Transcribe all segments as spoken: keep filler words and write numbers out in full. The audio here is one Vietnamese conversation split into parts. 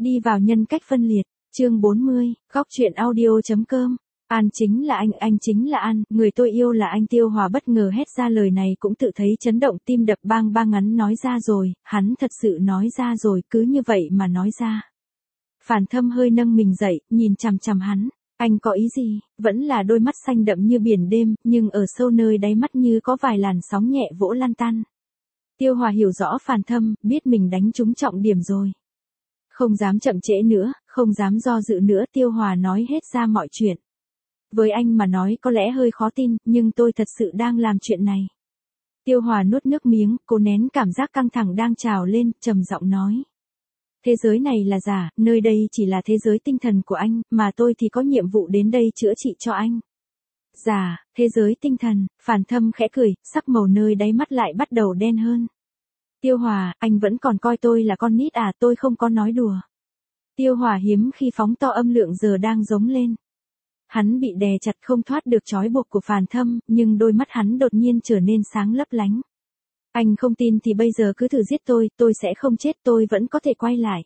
Đi vào nhân cách phân liệt, chương bốn mươi, góc truyện audio.com. An chính là anh, anh chính là An, người tôi yêu là anh. Tiêu Hòa bất ngờ hét ra lời này cũng tự thấy chấn động, tim đập bang bang. Ngắn nói ra rồi, hắn thật sự nói ra rồi, cứ như vậy mà nói ra. Phản Thâm hơi nâng mình dậy, nhìn chằm chằm hắn. Anh có ý gì? Vẫn là đôi mắt xanh đậm như biển đêm, nhưng ở sâu nơi đáy mắt như có vài làn sóng nhẹ vỗ lan tan. Tiêu Hòa hiểu rõ Phản Thâm, biết mình đánh trúng trọng điểm rồi. Không dám chậm trễ nữa, không dám do dự nữa, Tiêu Hòa nói hết ra mọi chuyện. Với anh mà nói có lẽ hơi khó tin, nhưng tôi thật sự đang làm chuyện này. Tiêu Hòa nuốt nước miếng, cố nén cảm giác căng thẳng đang trào lên, trầm giọng nói. Thế giới này là giả, nơi đây chỉ là thế giới tinh thần của anh, mà tôi thì có nhiệm vụ đến đây chữa trị cho anh. Giả, thế giới tinh thần, Phản Thâm khẽ cười, sắc màu nơi đáy mắt lại bắt đầu đen hơn. Tiêu Hòa, anh vẫn còn coi tôi là con nít à? Tôi không có nói đùa. Tiêu Hòa hiếm khi phóng to âm lượng giờ đang giống lên. Hắn bị đè chặt không thoát được trói buộc của Phản Thâm, nhưng đôi mắt hắn đột nhiên trở nên sáng lấp lánh. Anh không tin thì bây giờ cứ thử giết tôi, tôi sẽ không chết, tôi vẫn có thể quay lại.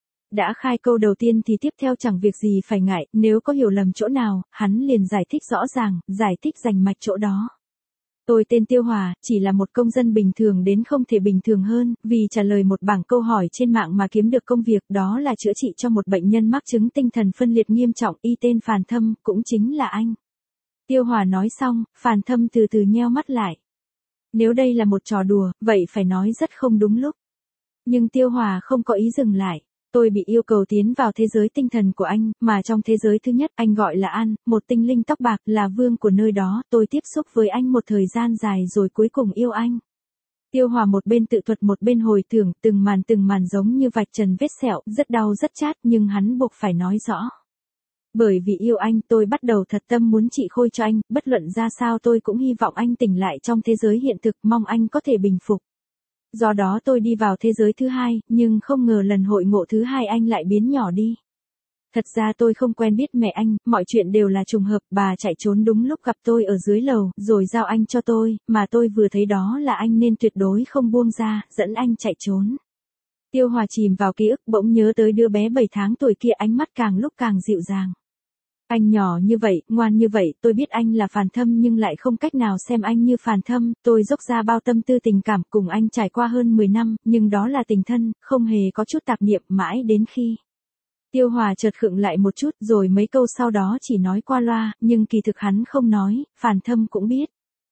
Đã khai câu đầu tiên thì tiếp theo chẳng việc gì phải ngại, nếu có hiểu lầm chỗ nào, hắn liền giải thích rõ ràng, giải thích rành mạch chỗ đó. Tôi tên Tiêu Hòa, chỉ là một công dân bình thường đến không thể bình thường hơn, vì trả lời một bảng câu hỏi trên mạng mà kiếm được công việc, đó là chữa trị cho một bệnh nhân mắc chứng tinh thần phân liệt nghiêm trọng, y tên Phản Thâm, cũng chính là anh. Tiêu Hòa nói xong, Phản Thâm từ từ nheo mắt lại. Nếu đây là một trò đùa, vậy phải nói rất không đúng lúc. Nhưng Tiêu Hòa không có ý dừng lại. Tôi bị yêu cầu tiến vào thế giới tinh thần của anh, mà trong thế giới thứ nhất anh gọi là An, một tinh linh tóc bạc, là vương của nơi đó. Tôi tiếp xúc với anh một thời gian dài rồi cuối cùng yêu anh. Tiêu Hòa một bên tự thuật một bên hồi tưởng, từng màn từng màn giống như vạch trần vết sẹo, rất đau rất chát, nhưng hắn buộc phải nói rõ. Bởi vì yêu anh, tôi bắt đầu thật tâm muốn trị khôi cho anh, bất luận ra sao tôi cũng hy vọng anh tỉnh lại trong thế giới hiện thực, mong anh có thể bình phục. Do đó tôi đi vào thế giới thứ hai, nhưng không ngờ lần hội ngộ thứ hai anh lại biến nhỏ đi. Thật ra tôi không quen biết mẹ anh, mọi chuyện đều là trùng hợp, bà chạy trốn đúng lúc gặp tôi ở dưới lầu, rồi giao anh cho tôi, mà tôi vừa thấy đó là anh nên tuyệt đối không buông ra, dẫn anh chạy trốn. Tiêu Hòa chìm vào ký ức, bỗng nhớ tới đứa bé bảy tháng tuổi kia, ánh mắt càng lúc càng dịu dàng. Anh nhỏ như vậy, ngoan như vậy, tôi biết anh là Phản Thâm nhưng lại không cách nào xem anh như Phản Thâm, tôi dốc ra bao tâm tư tình cảm cùng anh trải qua hơn mười năm, nhưng đó là tình thân, không hề có chút tạp niệm, mãi đến khi. Tiêu Hòa chợt khựng lại một chút, rồi mấy câu sau đó chỉ nói qua loa, nhưng kỳ thực hắn không nói, Phản Thâm cũng biết.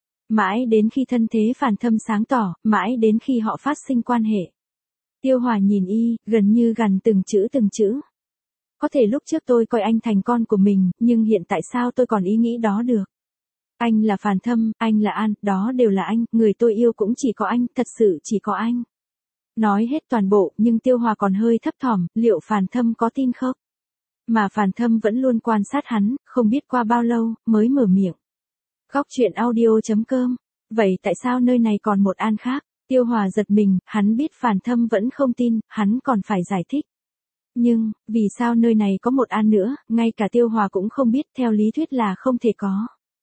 Mãi đến khi thân thế Phản Thâm sáng tỏ, mãi đến khi họ phát sinh quan hệ. Tiêu Hòa nhìn y, gần như gằn từng chữ từng chữ. Có thể lúc trước tôi coi anh thành con của mình, nhưng hiện tại sao tôi còn ý nghĩ đó được? Anh là Phản Thâm, anh là An, đó đều là anh, người tôi yêu cũng chỉ có anh, thật sự chỉ có anh. Nói hết toàn bộ, nhưng Tiêu Hòa còn hơi thấp thỏm, liệu Phản Thâm có tin không? Mà Phản Thâm vẫn luôn quan sát hắn, không biết qua bao lâu, mới mở miệng. Góc truyện audio.com. Vậy tại sao nơi này còn một An khác? Tiêu Hòa giật mình, hắn biết Phản Thâm vẫn không tin, hắn còn phải giải thích. Nhưng, vì sao nơi này có một An nữa, ngay cả Tiêu Hòa cũng không biết, theo lý thuyết là không thể có.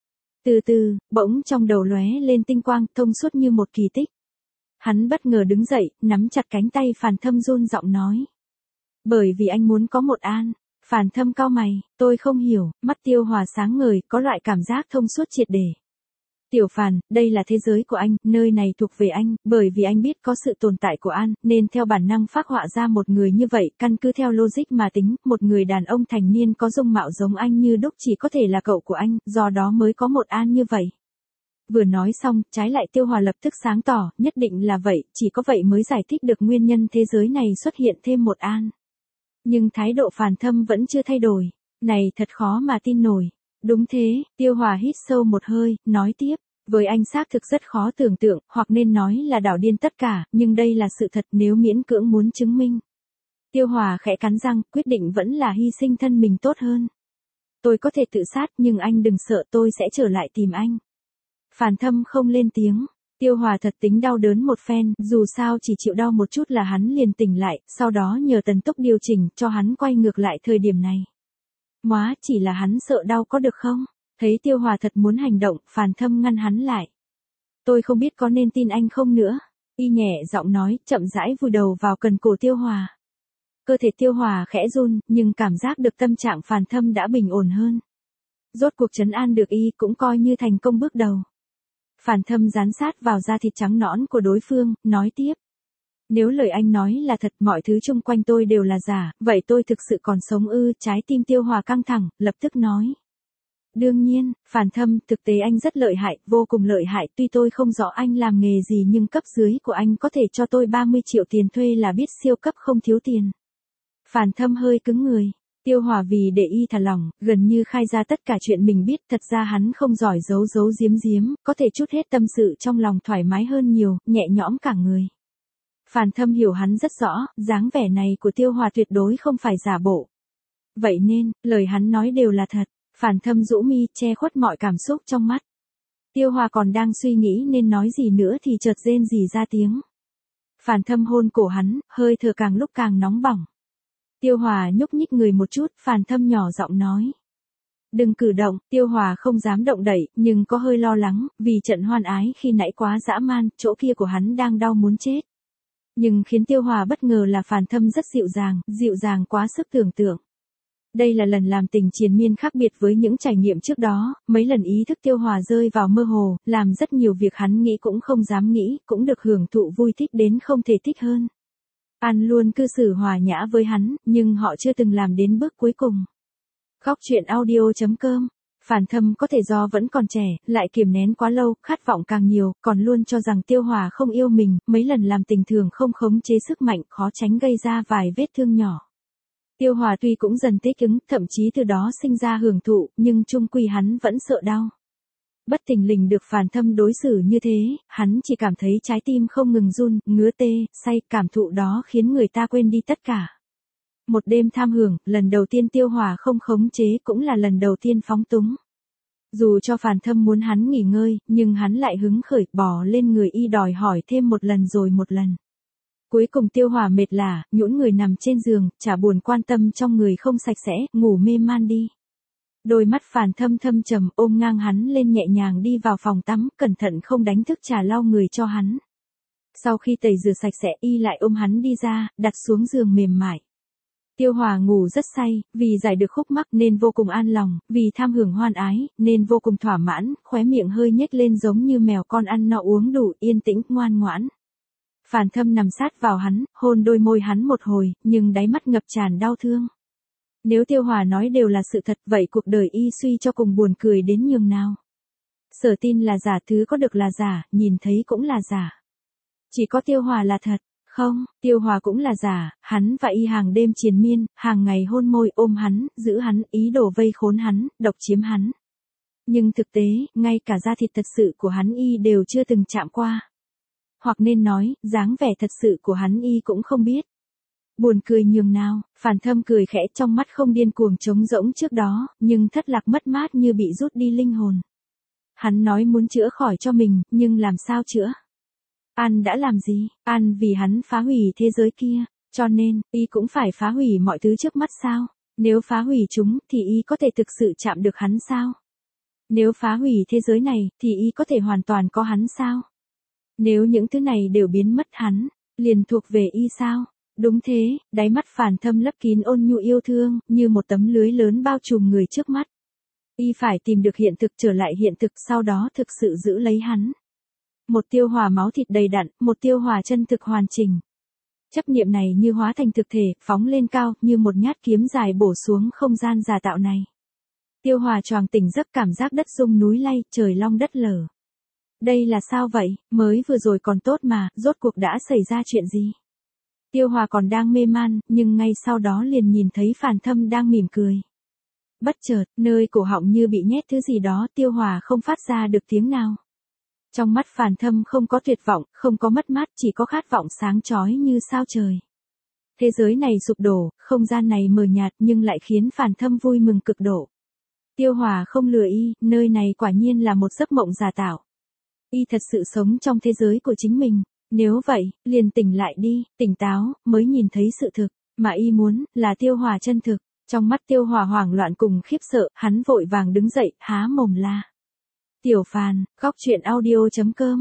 Từ từ, bỗng trong đầu lóe lên tinh quang, thông suốt như một kỳ tích. Hắn bất ngờ đứng dậy, nắm chặt cánh tay Phản Thâm, run giọng nói. Bởi vì anh muốn có một An. Phản Thâm cau mày, tôi không hiểu, mắt Tiêu Hòa sáng ngời, có loại cảm giác thông suốt triệt để. Tiểu Phàn, đây là thế giới của anh, nơi này thuộc về anh, bởi vì anh biết có sự tồn tại của An, nên theo bản năng phác họa ra một người như vậy, căn cứ theo logic mà tính, một người đàn ông thành niên có dung mạo giống anh như đúc chỉ có thể là cậu của anh, do đó mới có một An như vậy. Vừa nói xong, trái lại Tiêu Hòa lập tức sáng tỏ, nhất định là vậy, chỉ có vậy mới giải thích được nguyên nhân thế giới này xuất hiện thêm một An. Nhưng thái độ Phản Thâm vẫn chưa thay đổi, này thật khó mà tin nổi. Đúng thế, Tiêu Hòa hít sâu một hơi, nói tiếp, với anh xác thực rất khó tưởng tượng, hoặc nên nói là đảo điên tất cả, nhưng đây là sự thật nếu miễn cưỡng muốn chứng minh. Tiêu Hòa khẽ cắn răng, quyết định vẫn là hy sinh thân mình tốt hơn. Tôi có thể tự sát nhưng anh đừng sợ, tôi sẽ trở lại tìm anh. Phản Thâm không lên tiếng. Tiêu Hòa thật tính đau đớn một phen, dù sao chỉ chịu đau một chút là hắn liền tỉnh lại, sau đó nhờ tần tốc điều chỉnh cho hắn quay ngược lại thời điểm này. Móa, chỉ là hắn sợ đau có được không? Thấy Tiêu Hòa thật muốn hành động, Phản Thâm ngăn hắn lại. Tôi không biết có nên tin anh không nữa. Y nhẹ giọng nói, chậm rãi vùi đầu vào cần cổ Tiêu Hòa. Cơ thể Tiêu Hòa khẽ run, nhưng cảm giác được tâm trạng Phàn Thâm đã bình ổn hơn. Rốt cuộc trấn an được y cũng coi như thành công bước đầu. Phàn Thâm dán sát vào da thịt trắng nõn của đối phương, nói tiếp. Nếu lời anh nói là thật, mọi thứ xung quanh tôi đều là giả, vậy tôi thực sự còn sống ư? Trái tim Tiêu Hòa căng thẳng, lập tức nói. Đương nhiên, Phàn Thâm, thực tế anh rất lợi hại, vô cùng lợi hại, tuy tôi không rõ anh làm nghề gì nhưng cấp dưới của anh có thể cho tôi ba mươi triệu tiền thuê là biết siêu cấp không thiếu tiền. Phàn Thâm hơi cứng người. Tiêu Hòa vì để y thả lỏng, gần như khai ra tất cả chuyện mình biết, thật ra hắn không giỏi giấu giấu giếm giếm, có thể trút hết tâm sự trong lòng thoải mái hơn nhiều, nhẹ nhõm cả người. Phàn Thâm hiểu hắn rất rõ, dáng vẻ này của Tiêu Hòa tuyệt đối không phải giả bộ. Vậy nên, lời hắn nói đều là thật. Phàn Thâm rũ mi, che khuất mọi cảm xúc trong mắt. Tiêu Hòa còn đang suy nghĩ nên nói gì nữa thì chợt rên rỉ ra tiếng. Phàn Thâm hôn cổ hắn, hơi thở càng lúc càng nóng bỏng. Tiêu Hòa nhúc nhích người một chút, Phàn Thâm nhỏ giọng nói. Đừng cử động. Tiêu Hòa không dám động đậy, nhưng có hơi lo lắng, vì trận hoan ái khi nãy quá dã man, chỗ kia của hắn đang đau muốn chết. Nhưng khiến Tiêu Hòa bất ngờ là Phàn Thâm rất dịu dàng, dịu dàng quá sức tưởng tượng. Đây là lần làm tình triền miên khác biệt với những trải nghiệm trước đó, mấy lần ý thức Tiêu Hòa rơi vào mơ hồ, làm rất nhiều việc hắn nghĩ cũng không dám nghĩ, cũng được hưởng thụ vui thích đến không thể thích hơn. An luôn cư xử hòa nhã với hắn, nhưng họ chưa từng làm đến bước cuối cùng. Góc truyện audio chấm com. Phàn Thâm có thể do vẫn còn trẻ, lại kiềm nén quá lâu, khát vọng càng nhiều, còn luôn cho rằng Tiêu Hòa không yêu mình, mấy lần làm tình thường không khống chế sức mạnh, khó tránh gây ra vài vết thương nhỏ. Tiêu Hòa tuy cũng dần thích ứng, thậm chí từ đó sinh ra hưởng thụ, nhưng chung quy hắn vẫn sợ đau. Bất thình lình được Phàn Thâm đối xử như thế, hắn chỉ cảm thấy trái tim không ngừng run, ngứa tê, say, cảm thụ đó khiến người ta quên đi tất cả. Một đêm tham hưởng, lần đầu tiên Tiêu Hòa không khống chế cũng là lần đầu tiên phóng túng. Dù cho Phàn Thâm muốn hắn nghỉ ngơi, nhưng hắn lại hứng khởi, bò lên người y đòi hỏi thêm một lần rồi một lần. Cuối cùng Tiêu Hòa mệt lả, nhũn người nằm trên giường, chả buồn quan tâm trong người không sạch sẽ, ngủ mê man đi. Đôi mắt Phàn Thâm thâm trầm, ôm ngang hắn lên nhẹ nhàng đi vào phòng tắm, cẩn thận không đánh thức trà lau người cho hắn. Sau khi tẩy rửa sạch sẽ, y lại ôm hắn đi ra, đặt xuống giường mềm mại. Tiêu Hòa ngủ rất say, vì giải được khúc mắc nên vô cùng an lòng, vì tham hưởng hoan ái, nên vô cùng thỏa mãn, khóe miệng hơi nhếch lên giống như mèo con ăn no uống đủ, yên tĩnh, ngoan ngoãn. Phàn Thâm nằm sát vào hắn, hôn đôi môi hắn một hồi, nhưng đáy mắt ngập tràn đau thương. Nếu Tiêu Hòa nói đều là sự thật, vậy cuộc đời y suy cho cùng buồn cười đến nhường nào. Sở tin là giả, thứ có được là giả, nhìn thấy cũng là giả. Chỉ có Tiêu Hòa là thật. Không, Tiêu Hòa cũng là giả, hắn và y hàng đêm triền miên, hàng ngày hôn môi, ôm hắn, giữ hắn, ý đồ vây khốn hắn, độc chiếm hắn. Nhưng thực tế, ngay cả da thịt thật sự của hắn y đều chưa từng chạm qua. Hoặc nên nói, dáng vẻ thật sự của hắn y cũng không biết. Buồn cười nhường nào, Phàn Thâm cười khẽ, trong mắt không điên cuồng trống rỗng trước đó, nhưng thất lạc mất mát như bị rút đi linh hồn. Hắn nói muốn chữa khỏi cho mình, nhưng làm sao chữa? An đã làm gì? An vì hắn phá hủy thế giới kia, cho nên, y cũng phải phá hủy mọi thứ trước mắt sao? Nếu phá hủy chúng, thì y có thể thực sự chạm được hắn sao? Nếu phá hủy thế giới này, thì y có thể hoàn toàn có hắn sao? Nếu những thứ này đều biến mất hắn, liền thuộc về y sao? Đúng thế, đáy mắt Phàn Thâm lấp kín ôn nhu yêu thương, như một tấm lưới lớn bao trùm người trước mắt. Y phải tìm được hiện thực, trở lại hiện thực, sau đó thực sự giữ lấy hắn. Một Tiêu Hòa máu thịt đầy đặn, một Tiêu Hòa chân thực hoàn chỉnh. Chấp niệm này như hóa thành thực thể, phóng lên cao, như một nhát kiếm dài bổ xuống không gian giả tạo này. Tiêu Hòa choàng tỉnh giấc, cảm giác đất rung núi lay, trời long đất lở. Đây là sao vậy, mới vừa rồi còn tốt mà, rốt cuộc đã xảy ra chuyện gì? Tiêu Hòa còn đang mê man, nhưng ngay sau đó liền nhìn thấy Phàn Thâm đang mỉm cười. Bất chợt, nơi cổ họng như bị nhét thứ gì đó, Tiêu Hòa không phát ra được tiếng nào. Trong mắt Phàn Thâm không có tuyệt vọng, không có mất mát, chỉ có khát vọng sáng chói như sao trời. Thế giới này sụp đổ, không gian này mờ nhạt nhưng lại khiến Phàn Thâm vui mừng cực độ. Tiêu Hòa không lừa y, nơi này quả nhiên là một giấc mộng giả tạo. Y thật sự sống trong thế giới của chính mình. Nếu vậy, liền tỉnh lại đi, tỉnh táo, mới nhìn thấy sự thực, mà y muốn, là Tiêu Hòa chân thực. Trong mắt Tiêu Hòa hoảng loạn cùng khiếp sợ, hắn vội vàng đứng dậy, há mồm la. Tiểu Phàn, góc truyện audio chấm com.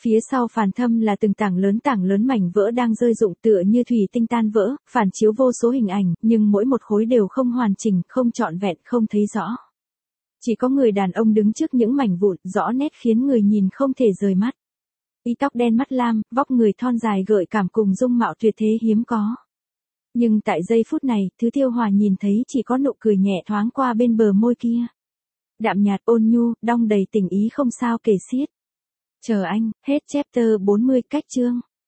Phía sau phản thâm là từng tảng lớn tảng lớn mảnh vỡ đang rơi rụng tựa như thủy tinh tan vỡ, phản chiếu vô số hình ảnh, nhưng mỗi một khối đều không hoàn chỉnh, không trọn vẹn, không thấy rõ. Chỉ có người đàn ông đứng trước những mảnh vụn, rõ nét khiến người nhìn không thể rời mắt. Y tóc đen mắt lam, vóc người thon dài gợi cảm cùng dung mạo tuyệt thế hiếm có. Nhưng tại giây phút này, thứ Tiêu Hòa nhìn thấy chỉ có nụ cười nhẹ thoáng qua bên bờ môi kia. Đạm nhạt ôn nhu, đong đầy tình ý không sao kể xiết. Chờ anh, hết chapter bốn mươi cách chương.